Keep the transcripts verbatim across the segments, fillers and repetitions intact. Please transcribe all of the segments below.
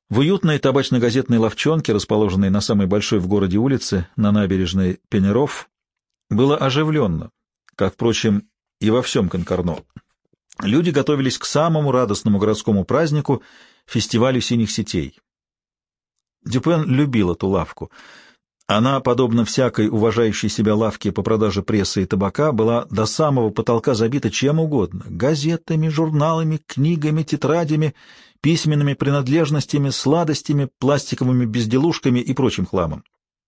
В уютной табачно-газетной лавчонке, расположенной на самой большой в городе улице, на набережной Пенеров, было оживленно, как, впрочем, и во всем Конкорно. Люди готовились к самому радостному городскому празднику — фестивалю синих сетей. Дюпен любил эту лавку. Она, подобно всякой уважающей себя лавке по продаже прессы и табака, была до самого потолка забита чем угодно — газетами, журналами, книгами, тетрадями, письменными принадлежностями, сладостями, пластиковыми безделушками и прочим хламом.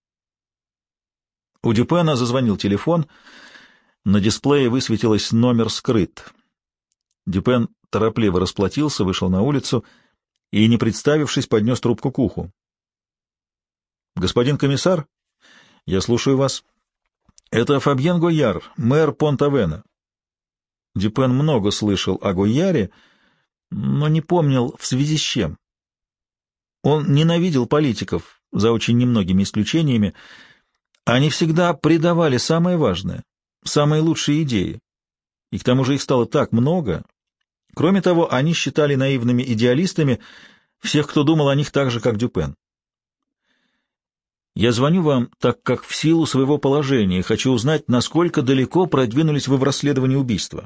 У Дюпена зазвонил телефон. На дисплее высветилось «номер скрыт». Дюпен торопливо расплатился, вышел на улицу и, не представившись, поднес трубку к уху. «Господин комиссар, я слушаю вас. Это Фабьен Гойяр, мэр Понт-Авена». Дюпен много слышал о Гойяре, но не помнил, в связи с чем. Он ненавидел политиков, за очень немногими исключениями. Они всегда предавали самое важное, самые лучшие идеи. И к тому же их стало так много. Кроме того, они считали наивными идеалистами всех, кто думал о них так же, как Дюпен. «Я звоню вам, так как в силу своего положения хочу узнать, насколько далеко продвинулись вы в расследовании убийства.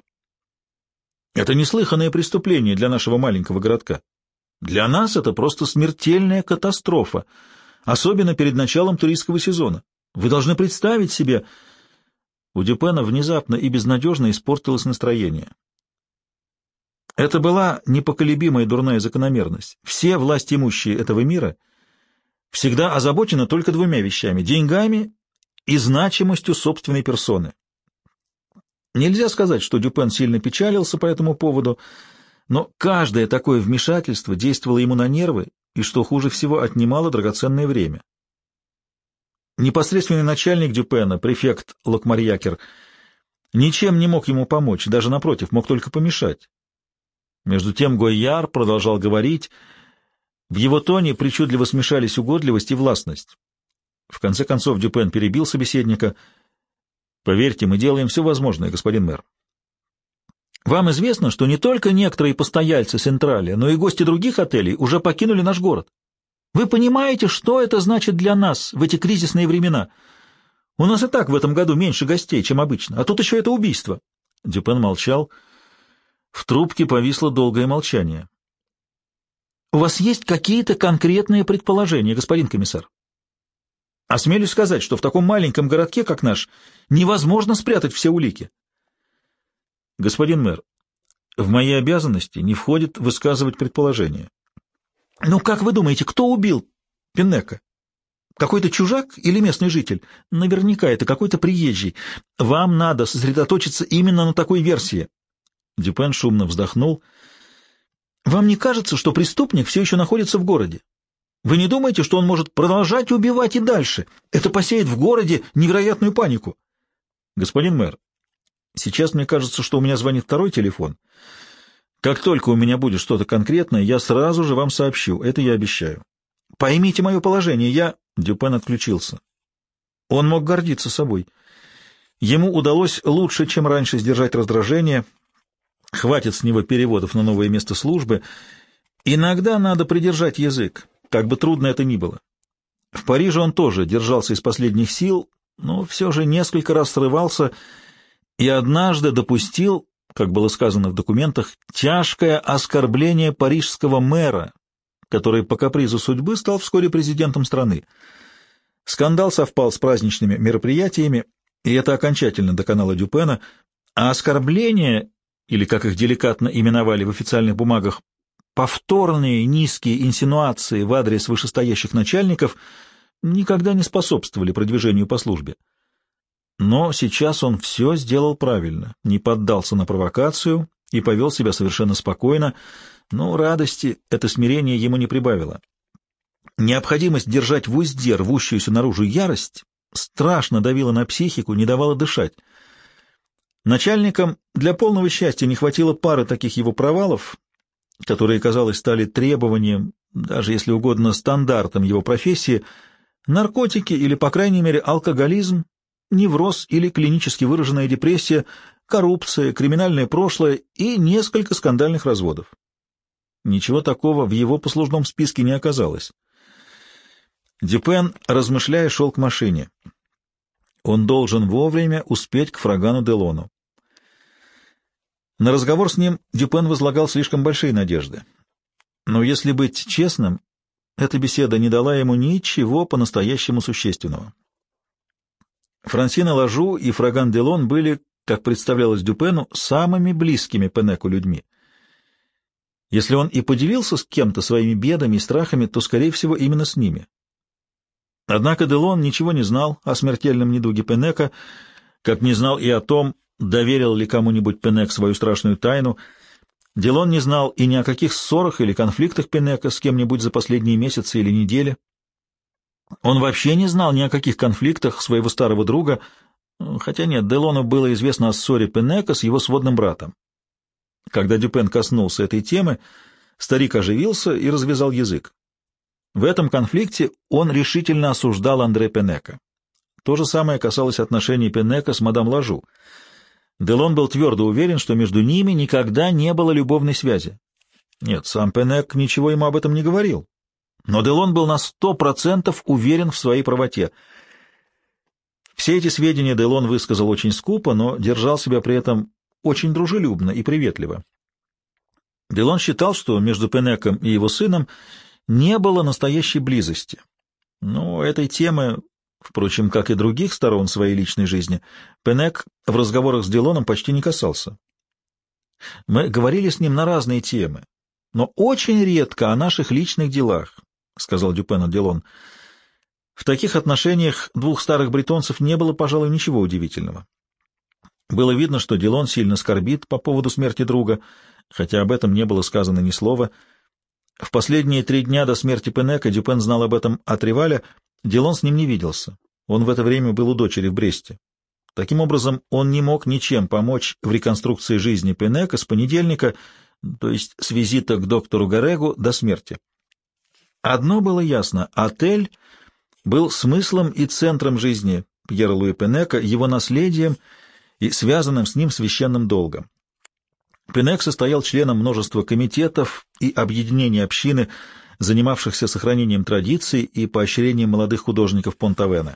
Это неслыханное преступление для нашего маленького городка. Для нас это просто смертельная катастрофа, особенно перед началом туристского сезона. Вы должны представить себе...» У Дюпена внезапно и безнадежно испортилось настроение. Это была непоколебимая дурная закономерность. Все властимущие этого мира всегда озабочены только двумя вещами — деньгами и значимостью собственной персоны. Нельзя сказать, что Дюпен сильно печалился по этому поводу, но каждое такое вмешательство действовало ему на нервы и, что хуже всего, отнимало драгоценное время. Непосредственный начальник Дюпена, префект Локмарьякер, ничем не мог ему помочь, даже, напротив, мог только помешать. Между тем Гойяр продолжал говорить. В его тоне причудливо смешались угодливость и властность. В конце концов Дюпен перебил собеседника. «Поверьте, мы делаем все возможное, господин мэр. Вам известно, что не только некоторые постояльцы Сентраля, но и гости других отелей уже покинули наш город. Вы понимаете, что это значит для нас в эти кризисные времена? У нас и так в этом году меньше гостей, чем обычно, а тут еще это убийство». Дюпен молчал. В трубке повисло долгое молчание. «У вас есть какие-то конкретные предположения, господин комиссар? Осмелюсь сказать, что в таком маленьком городке, как наш, невозможно спрятать все улики». «Господин мэр, в мои обязанности не входит высказывать предположения». «Ну, как вы думаете, кто убил Пиннека? Какой-то чужак или местный житель? Наверняка это какой-то приезжий. Вам надо сосредоточиться именно на такой версии». Дюпен шумно вздохнул. «Вам не кажется, что преступник все еще находится в городе? Вы не думаете, что он может продолжать убивать и дальше? Это посеет в городе невероятную панику». «Господин мэр, сейчас мне кажется, что у меня звонит второй телефон. Как только у меня будет что-то конкретное, я сразу же вам сообщу, это я обещаю. Поймите мое положение, я...» Дюпен отключился. Он мог гордиться собой. Ему удалось лучше, чем раньше, сдержать раздражение. Хватит с него переводов на новое место службы. Иногда надо придержать язык, как бы трудно это ни было. В Париже он тоже держался из последних сил, но все же несколько раз срывался и однажды допустил, как было сказано в документах, тяжкое оскорбление парижского мэра, который по капризу судьбы стал вскоре президентом страны. Скандал совпал с праздничными мероприятиями, и это окончательно доконало Дюпена, а оскорбление, или, как их деликатно именовали в официальных бумагах, повторные низкие инсинуации в адрес вышестоящих начальников, никогда не способствовали продвижению по службе. Но сейчас он все сделал правильно, не поддался на провокацию и повел себя совершенно спокойно, но радости это смирение ему не прибавило. Необходимость держать в узде рвущуюся наружу ярость страшно давила на психику, не давала дышать. Начальникам для полного счастья не хватило пары таких его провалов, которые, казалось, стали требованием, даже если угодно, стандартом его профессии, наркотики или, по крайней мере, алкоголизм, невроз или клинически выраженная депрессия, коррупция, криминальное прошлое и несколько скандальных разводов. Ничего такого в его послужном списке не оказалось. Дюпен, размышляя, шел к машине. Он должен вовремя успеть к Фрагану Делону. На разговор с ним Дюпен возлагал слишком большие надежды. Но если быть честным, эта беседа не дала ему ничего по-настоящему существенного. Франсина Лажу и Фраган Делон были, как представлялось Дюпену, самыми близкими Пенеку людьми. Если он и поделился с кем-то своими бедами и страхами, то, скорее всего, именно с ними. Однако Делон ничего не знал о смертельном недуге Пенека, как не знал и о том, доверил ли кому-нибудь Пенек свою страшную тайну. Делон не знал и ни о каких ссорах или конфликтах Пенека с кем-нибудь за последние месяцы или недели. Он вообще не знал ни о каких конфликтах своего старого друга, хотя нет, Делону было известно о ссоре Пенека с его сводным братом. Когда Дюпен коснулся этой темы, старик оживился и развязал язык. В этом конфликте он решительно осуждал Андре Пенека. То же самое касалось отношений Пенека с мадам Лажу. Делон был твердо уверен, что между ними никогда не было любовной связи. Нет, сам Пенек ничего ему об этом не говорил. Но Делон был на сто процентов уверен в своей правоте. Все эти сведения Делон высказал очень скупо, но держал себя при этом очень дружелюбно и приветливо. Делон считал, что между Пенеком и его сыном не было настоящей близости. Но этой темы, впрочем, как и других сторон своей личной жизни, Пенек в разговорах с Делоном почти не касался. Мы говорили с ним на разные темы, но очень редко о наших личных делах, — сказал Дюпену Делон. В таких отношениях двух старых бретонцев не было, пожалуй, ничего удивительного. Было видно, что Делон сильно скорбит по поводу смерти друга, хотя об этом не было сказано ни слова. В последние три дня до смерти Пенека Дюпен знал об этом от Риваля, Делон с ним не виделся. Он в это время был у дочери в Бресте. Таким образом, он не мог ничем помочь в реконструкции жизни Пенека с понедельника, то есть с визита к доктору Гарегу, до смерти. Одно было ясно — отель был смыслом и центром жизни Пьера Луи Пенека, его наследием и связанным с ним священным долгом. Пенек состоял членом множества комитетов и объединений общины, занимавшихся сохранением традиций и поощрением молодых художников Понт-Авена.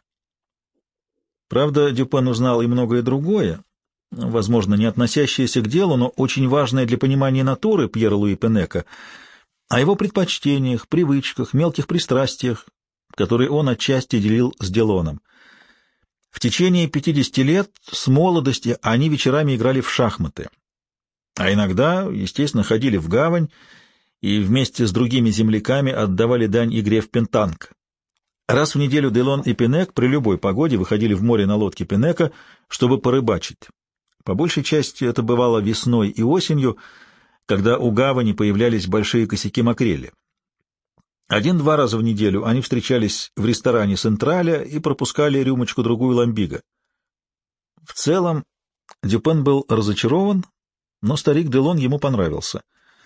Правда, Дюпен узнал и многое другое, возможно, не относящееся к делу, но очень важное для понимания натуры Пьера Луи Пенека, о его предпочтениях, привычках, мелких пристрастиях, которые он отчасти делил с Делоном. В течение пятидесяти лет с молодости они вечерами играли в шахматы, а иногда, естественно, ходили в гавань и вместе с другими земляками отдавали дань игре в пентанг. Раз в неделю Делон и Пенек при любой погоде выходили в море на лодке Пенека, чтобы порыбачить. По большей части это бывало весной и осенью, когда у гавани появлялись большие косяки макрели. Один-два раза в неделю они встречались в ресторане «Централя» и пропускали рюмочку-другую ламбиго. В целом Дюпен был разочарован, но старик Делон ему понравился.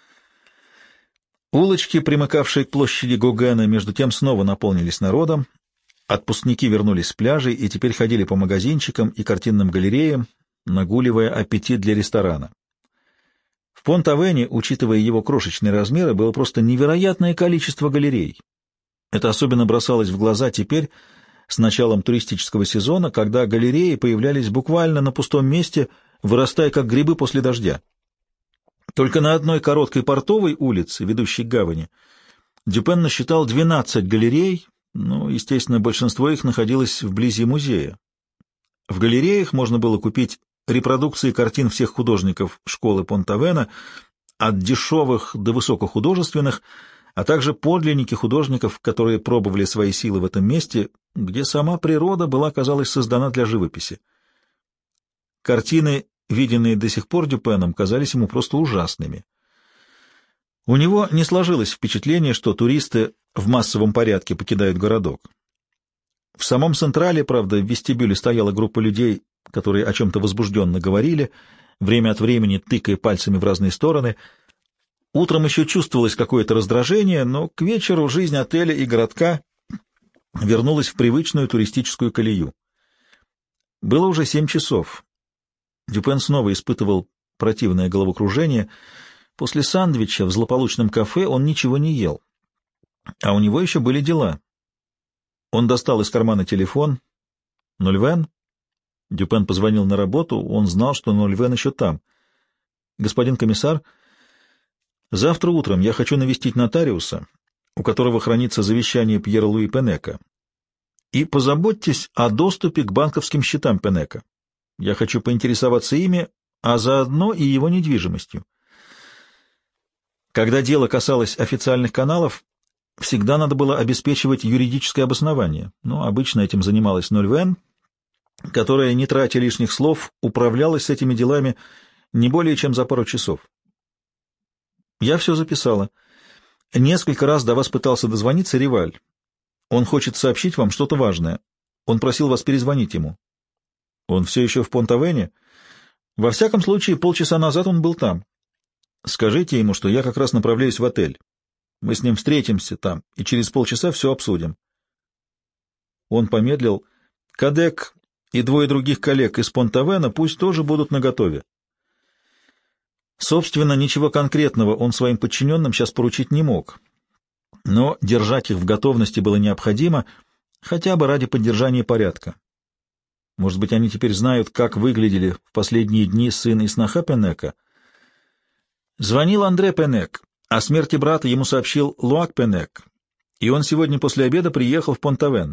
Улочки, примыкавшие к площади Гогена, между тем снова наполнились народом. Отпускники вернулись с пляжей и теперь ходили по магазинчикам и картинным галереям, нагуливая аппетит для ресторана. В Понт-Авене, учитывая его крошечные размеры, было просто невероятное количество галерей. Это особенно бросалось в глаза теперь, с началом туристического сезона, когда галереи появлялись буквально на пустом месте, вырастая как грибы после дождя. Только на одной короткой портовой улице, ведущей к гавани, Дюпен насчитал двенадцать галерей, ну, естественно, большинство их находилось вблизи музея. В галереях можно было купить репродукции картин всех художников школы Понт-Авена, от дешевых до высокохудожественных, а также подлинники художников, которые пробовали свои силы в этом месте, где сама природа была, казалось, создана для живописи. Картины, виденные до сих пор Дюпеном, казались ему просто ужасными. У него не сложилось впечатление, что туристы в массовом порядке покидают городок. В самом Централе, правда, в вестибюле стояла группа людей, которые о чем-то возбужденно говорили, время от времени тыкая пальцами в разные стороны. Утром еще чувствовалось какое-то раздражение, но к вечеру жизнь отеля и городка вернулась в привычную туристическую колею. Было уже семь часов. Дюпен снова испытывал противное головокружение. После сандвича в злополучном кафе он ничего не ел. А у него еще были дела. Он достал из кармана телефон. «Нольвен?» Дюпен позвонил на работу, он знал, что Нольвен еще там. «Господин комиссар, завтра утром я хочу навестить нотариуса, у которого хранится завещание Пьера Луи Пенека. И позаботьтесь о доступе к банковским счетам Пенека. Я хочу поинтересоваться ими, а заодно и его недвижимостью». Когда дело касалось официальных каналов, всегда надо было обеспечивать юридическое обоснование, но обычно этим занималась Нольвен, которая, не тратя лишних слов, управлялась с этими делами не более чем за пару часов. «Я все записала. Несколько раз до вас пытался дозвониться Риваль. Он хочет сообщить вам что-то важное. Он просил вас перезвонить ему». «Он все еще в Понт-Авене?» «Во всяком случае, полчаса назад он был там. Скажите ему, что я как раз направляюсь в отель. Мы с ним встретимся там, и через полчаса все обсудим». Он помедлил. «Кадек и двое других коллег из Понт-Авена пусть тоже будут наготове». Собственно, ничего конкретного он своим подчиненным сейчас поручить не мог, но держать их в готовности было необходимо, хотя бы ради поддержания порядка. Может быть, они теперь знают, как выглядели в последние дни сын и сноха Пенека. Звонил Андре Пенек. О смерти брата ему сообщил Луак Пенек, и он сегодня после обеда приехал в Понт-Авен.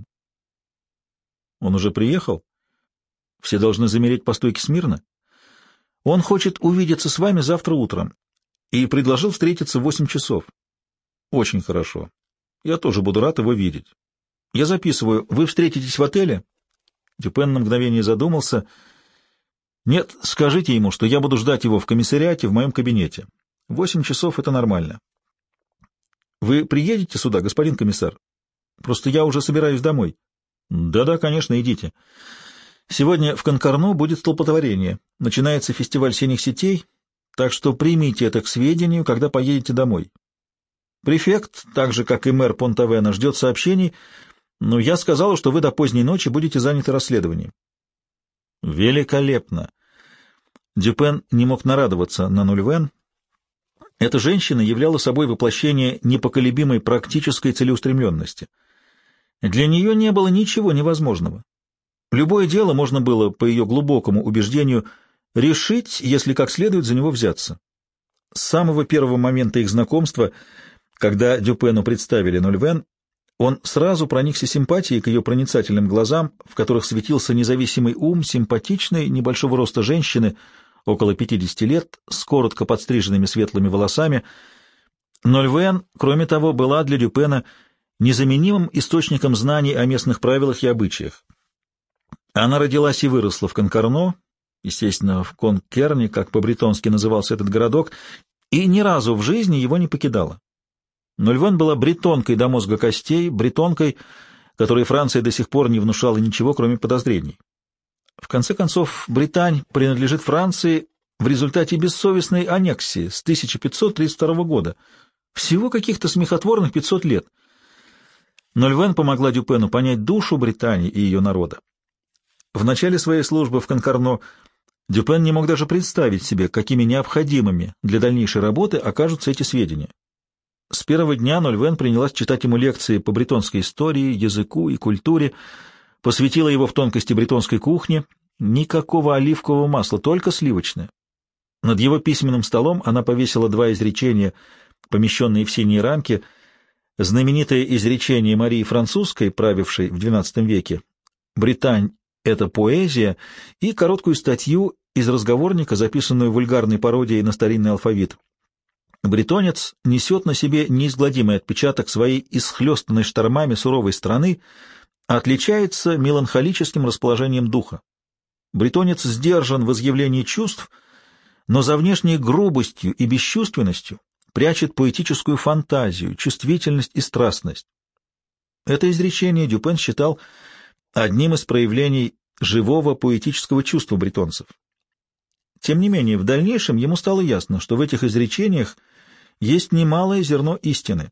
Он уже приехал? Все должны замереть по стойке смирно? Он хочет увидеться с вами завтра утром и предложил встретиться в восемь часов. Очень хорошо. Я тоже буду рад его видеть. Я записываю. Вы встретитесь в отеле? Дюпен на мгновение задумался. Нет, скажите ему, что я буду ждать его в комиссариате в моем кабинете. Восемь часов — это нормально. Вы приедете сюда, господин комиссар? Просто я уже собираюсь домой. Да-да, конечно, идите. Сегодня в Конкорно будет столпотворение. Начинается фестиваль синих сетей, так что примите это к сведению, когда поедете домой. Префект, так же, как и мэр Понт-Авена, ждет сообщений, но я сказала, что вы до поздней ночи будете заняты расследованием. Великолепно. Дюпен не мог нарадоваться на Нольвен. Эта женщина являла собой воплощение непоколебимой практической целеустремленности. Для нее не было ничего невозможного. Любое дело можно было, по ее глубокому убеждению, решить, если как следует за него взяться. С самого первого момента их знакомства, когда Дюпену представили Нольвен, он сразу проникся симпатией к ее проницательным глазам, в которых светился независимый ум симпатичной, небольшого роста женщины, около пятидесяти лет, с коротко подстриженными светлыми волосами. Нольвен, кроме того, была для Дюпена незаменимым источником знаний о местных правилах и обычаях. Она родилась и выросла в Конкорно, естественно, в Конкерне, как по-бретонски назывался этот городок, и ни разу в жизни его не покидала. Нольвен была бретонкой до мозга костей, бретонкой, которой Франция до сих пор не внушала ничего, кроме подозрений. В конце концов, Британь принадлежит Франции в результате бессовестной аннексии с тысяча пятьсот тридцать второго года. Всего каких-то смехотворных пятьсот лет. Нольвен помогла Дюпену понять душу Британии и ее народа. В начале своей службы в Конкорно Дюпен не мог даже представить себе, какими необходимыми для дальнейшей работы окажутся эти сведения. С первого дня Нольвен принялась читать ему лекции по бретонской истории, языку и культуре, посвятила его в тонкости бретонской кухни, никакого оливкового масла, только сливочное. Над его письменным столом она повесила два изречения, помещенные в синие рамки, знаменитое изречение Марии Французской, правившей в двенадцатом веке, «Британь — это поэзия», и короткую статью из разговорника, записанную вульгарной пародией на старинный алфавит. Бретонец несет на себе неизгладимый отпечаток своей исхлестанной штормами суровой страны, отличается меланхолическим расположением духа. Бретонец сдержан в изъявлении чувств, но за внешней грубостью и бесчувственностью прячет поэтическую фантазию, чувствительность и страстность. Это изречение Дюпен считал одним из проявлений живого поэтического чувства бретонцев. Тем не менее, в дальнейшем ему стало ясно, что в этих изречениях есть немалое зерно истины.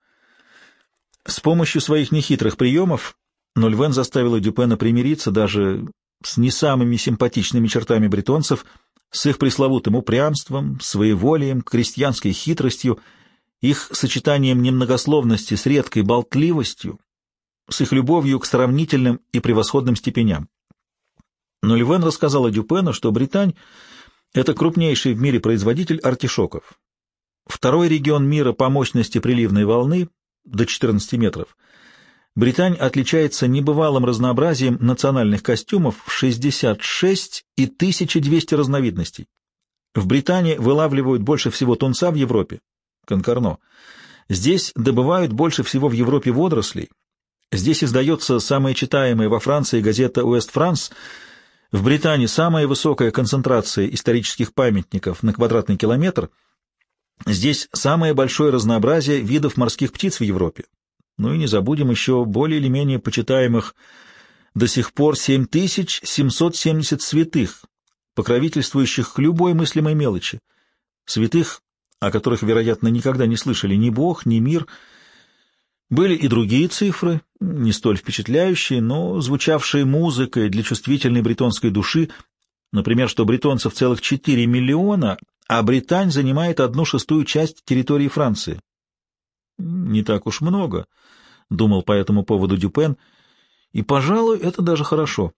С помощью своих нехитрых приемов Нольвен заставила Дюпена примириться даже с не самыми симпатичными чертами бретонцев, с их пресловутым упрямством, своеволием, крестьянской хитростью, их сочетанием немногословности с редкой болтливостью, с их любовью к сравнительным и превосходным степеням. Но Ливен рассказала Дюпену, что Британь — это крупнейший в мире производитель артишоков. Второй регион мира по мощности приливной волны до четырнадцати метров. Британь отличается небывалым разнообразием национальных костюмов в шестьдесят шесть и тысяча двести разновидностей. В Британии вылавливают больше всего тунца в Европе, конкорно. Здесь добывают больше всего в Европе водорослей. Здесь издается самая читаемая во Франции газета «Уэст-Франс». В Британии самая высокая концентрация исторических памятников на квадратный километр. Здесь самое большое разнообразие видов морских птиц в Европе. Ну и не забудем еще более или менее почитаемых до сих пор семь тысяч семьсот семьдесят святых, покровительствующих к любой мыслимой мелочи. Святых, о которых, вероятно, никогда не слышали ни Бог, ни мир. Были и другие цифры, не столь впечатляющие, но звучавшие музыкой для чувствительной бретонской души, например, что бретонцев целых четыре миллиона, а Британь занимает одну шестую часть территории Франции. Не так уж много, — думал по этому поводу Дюпен, — и, пожалуй, это даже хорошо.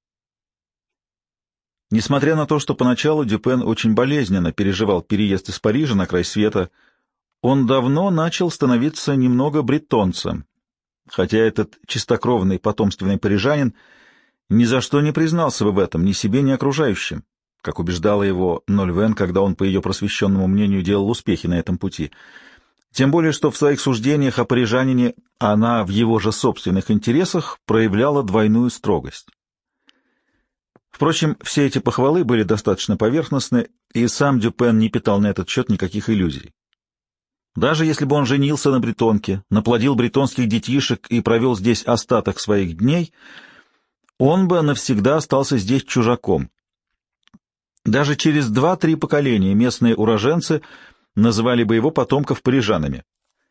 Несмотря на то, что поначалу Дюпен очень болезненно переживал переезд из Парижа на край света, он давно начал становиться немного бретонцем, хотя этот чистокровный потомственный парижанин ни за что не признался бы в этом ни себе, ни окружающим, как убеждала его Нольвен, когда он, по ее просвещенному мнению, делал успехи на этом пути. Тем более, что в своих суждениях о парижанине она в его же собственных интересах проявляла двойную строгость. Впрочем, все эти похвалы были достаточно поверхностны, и сам Дюпен не питал на этот счет никаких иллюзий. Даже если бы он женился на бретонке, наплодил бретонских детишек и провел здесь остаток своих дней, он бы навсегда остался здесь чужаком. Даже через два-три поколения местные уроженцы называли бы его потомков парижанами.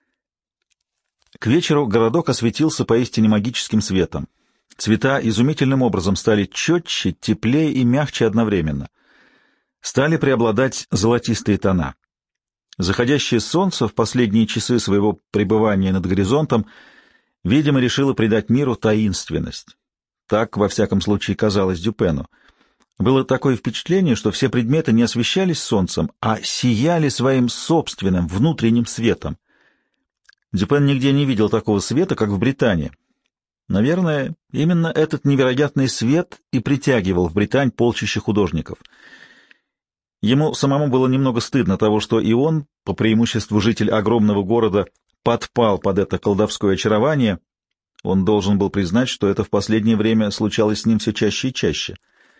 К вечеру городок осветился поистине магическим светом. Цвета изумительным образом стали четче, теплее и мягче одновременно. Стали преобладать золотистые тона. Заходящее солнце в последние часы своего пребывания над горизонтом, видимо, решило придать миру таинственность. Так, во всяком случае, казалось Дюпену. Было такое впечатление, что все предметы не освещались солнцем, а сияли своим собственным внутренним светом. Дюпен нигде не видел такого света, как в Британии. Наверное, именно этот невероятный свет и притягивал в Британь полчища художников. Ему самому было немного стыдно того, что и он, по преимуществу житель огромного города, подпал под это колдовское очарование. Он должен был признать, что это в последнее время случалось с ним все чаще и чаще.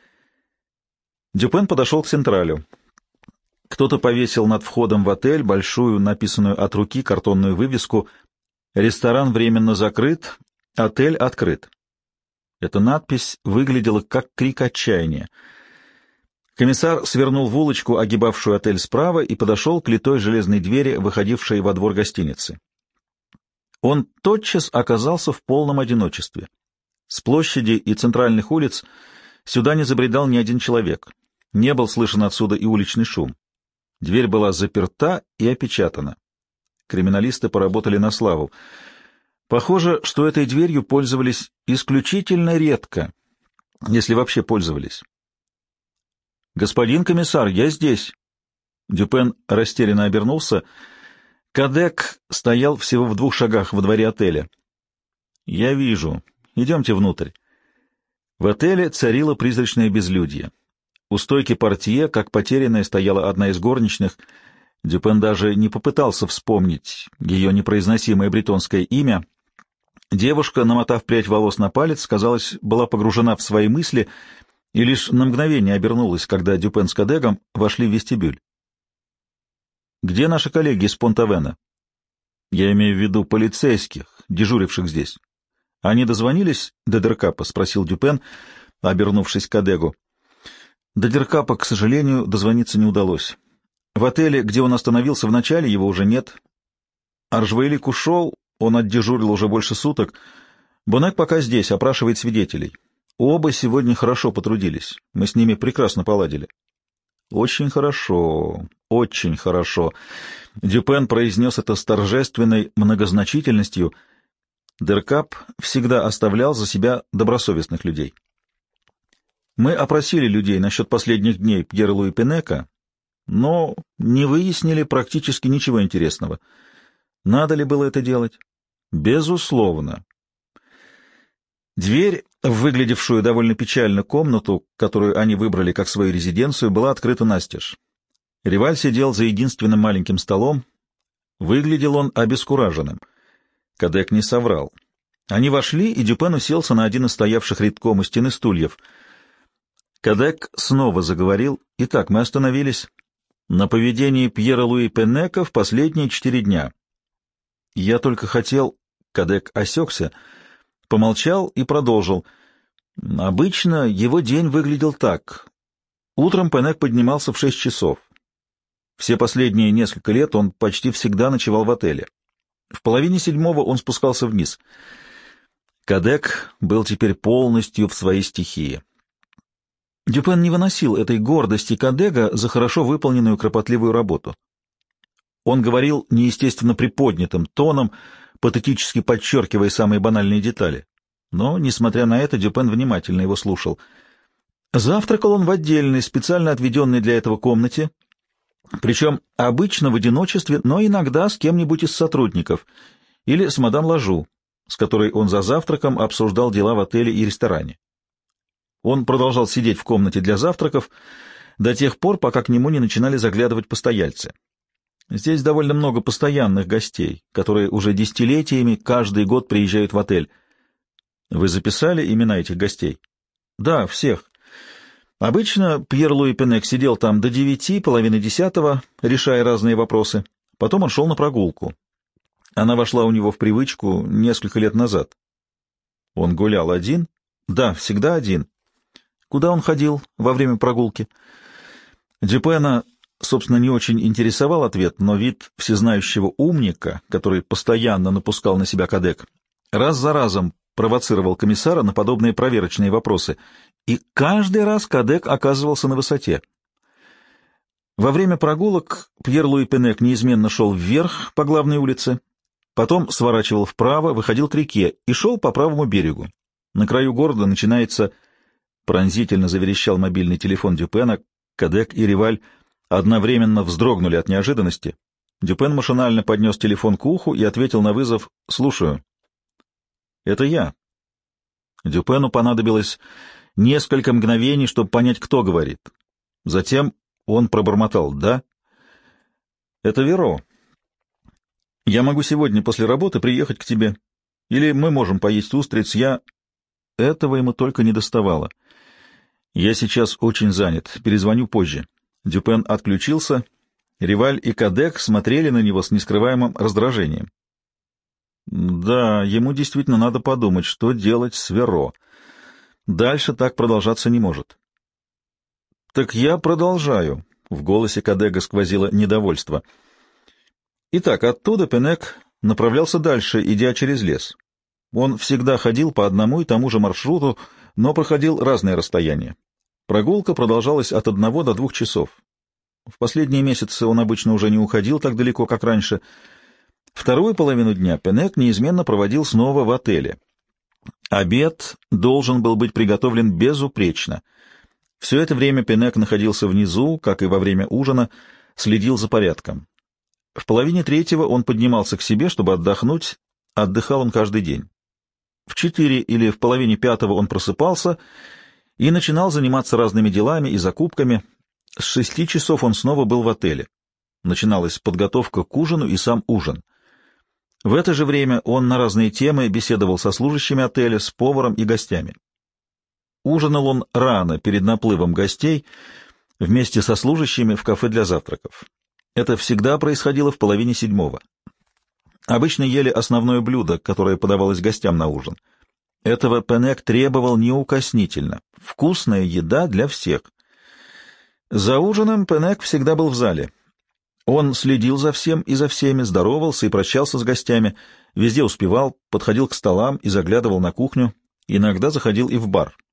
Дюпен подошел к Централю. Кто-то повесил над входом в отель большую, написанную от руки, картонную вывеску «Ресторан временно закрыт, отель открыт». Эта надпись выглядела как крик отчаяния. Комиссар свернул в улочку, огибавшую отель справа, и подошел к литой железной двери, выходившей во двор гостиницы. Он тотчас оказался в полном одиночестве. С площади и центральных улиц сюда не забредал ни один человек. Не был слышен отсюда и уличный шум. Дверь была заперта и опечатана. Криминалисты поработали на славу. Похоже, что этой дверью пользовались исключительно редко, если вообще пользовались. «Господин комиссар, я здесь!» Дюпен растерянно обернулся. Кадек стоял всего в двух шагах во дворе отеля. «Я вижу. Идемте внутрь». В отеле царило призрачное безлюдье. У стойки портье, как потерянная, стояла одна из горничных. Дюпен даже не попытался вспомнить ее непроизносимое бретонское имя. Девушка, намотав прядь волос на палец, казалось, была погружена в свои мысли и лишь на мгновение обернулась, когда Дюпен с Кадегом вошли в вестибюль. «Где наши коллеги из Понт-Авена?» «Я имею в виду полицейских, дежуривших здесь». «Они дозвонились до Деркапа?» — спросил Дюпен, обернувшись к Кадегу. До Деркапа, к сожалению, дозвониться не удалось. В отеле, где он остановился вначале, его уже нет. Аржвейлик ушел, он отдежурил уже больше суток. Бонек пока здесь, опрашивает свидетелей. Оба сегодня хорошо потрудились, мы с ними прекрасно поладили. Очень хорошо, очень хорошо. Дюпен произнес это с торжественной многозначительностью. Деркап всегда оставлял за себя добросовестных людей. Мы опросили людей насчет последних дней Пьера Луи Пенека, но не выяснили практически ничего интересного. Надо ли было это делать? Безусловно. Дверь, выглядевшую довольно печально комнату, которую они выбрали как свою резиденцию, была открыта настежь. Риваль сидел за единственным маленьким столом. Выглядел он обескураженным. Кадек не соврал. Они вошли, и Дюпен уселся на один из стоявших редком у стены стульев. Кадек снова заговорил. «Итак, мы остановились на поведении Пьера Луи Пенека в последние четыре дня. Я только хотел...» Кадек осекся, помолчал и продолжил. «Обычно его день выглядел так. Утром Пенек поднимался в шесть часов. Все последние несколько лет он почти всегда ночевал в отеле. В половине седьмого он спускался вниз. Кадек был теперь полностью в своей стихии. Дюпен не выносил этой гордости Кадега за хорошо выполненную кропотливую работу. Он говорил неестественно приподнятым тоном, патетически подчеркивая самые банальные детали. Но, несмотря на это, Дюпен внимательно его слушал. Завтракал он в отдельной, специально отведенной для этого комнате, причем обычно в одиночестве, но иногда с кем-нибудь из сотрудников, или с мадам Лажу, с которой он за завтраком обсуждал дела в отеле и ресторане. Он продолжал сидеть в комнате для завтраков до тех пор, пока к нему не начинали заглядывать постояльцы. Здесь довольно много постоянных гостей, которые уже десятилетиями каждый год приезжают в отель. Вы записали имена этих гостей? Да, всех. Обычно Пьер Луи Пенек сидел там до девяти, половины десятого, решая разные вопросы. Потом он шел на прогулку. Она вошла у него в привычку несколько лет назад. Он гулял один? Да, всегда один. Куда он ходил во время прогулки? Дюпена, собственно, не очень интересовал ответ, но вид всезнающего умника, который постоянно напускал на себя Кадек, раз за разом провоцировал комиссара на подобные проверочные вопросы, и каждый раз Кадек оказывался на высоте. Во время прогулок Пьер Луи Пенек неизменно шел вверх по главной улице, потом сворачивал вправо, выходил к реке и шел по правому берегу. На краю города начинается... Пронзительно заверещал мобильный телефон Дюпена. Кадек и Риваль одновременно вздрогнули от неожиданности. Дюпен машинально поднес телефон к уху и ответил на вызов: «Слушаю». «Это я». Дюпену понадобилось несколько мгновений, чтобы понять, кто говорит. Затем он пробормотал: «Да». «Это Веро. Я могу сегодня после работы приехать к тебе. Или мы можем поесть устриц. Я...» Этого ему только не доставало. «Я сейчас очень занят. Перезвоню позже». Дюпен отключился. Риваль и Кадек смотрели на него с нескрываемым раздражением. Да, ему действительно надо подумать, что делать с Веро. Дальше так продолжаться не может. «Так я продолжаю», — в голосе Кадега сквозило недовольство. Итак, оттуда Пенек направлялся дальше, идя через лес. Он всегда ходил по одному и тому же маршруту, но проходил разные расстояния. Прогулка продолжалась от одного до двух часов. В последние месяцы он обычно уже не уходил так далеко, как раньше. Вторую половину дня Пенек неизменно проводил снова в отеле. Обед должен был быть приготовлен безупречно. Все это время Пенек находился внизу, как и во время ужина, следил за порядком. В половине третьего он поднимался к себе, чтобы отдохнуть. Отдыхал он каждый день. В четыре или в половине пятого он просыпался и начинал заниматься разными делами и закупками. С шести часов он снова был в отеле. Начиналась подготовка к ужину и сам ужин. В это же время он на разные темы беседовал со служащими отеля, с поваром и гостями. Ужинал он рано, перед наплывом гостей, вместе со служащими в кафе для завтраков. Это всегда происходило в половине седьмого. Обычно ели основное блюдо, которое подавалось гостям на ужин. Этого Пенек требовал неукоснительно. Вкусная еда для всех. За ужином Пенек всегда был в зале. Он следил за всем и за всеми, здоровался и прощался с гостями, везде успевал, подходил к столам и заглядывал на кухню, иногда заходил и в бар.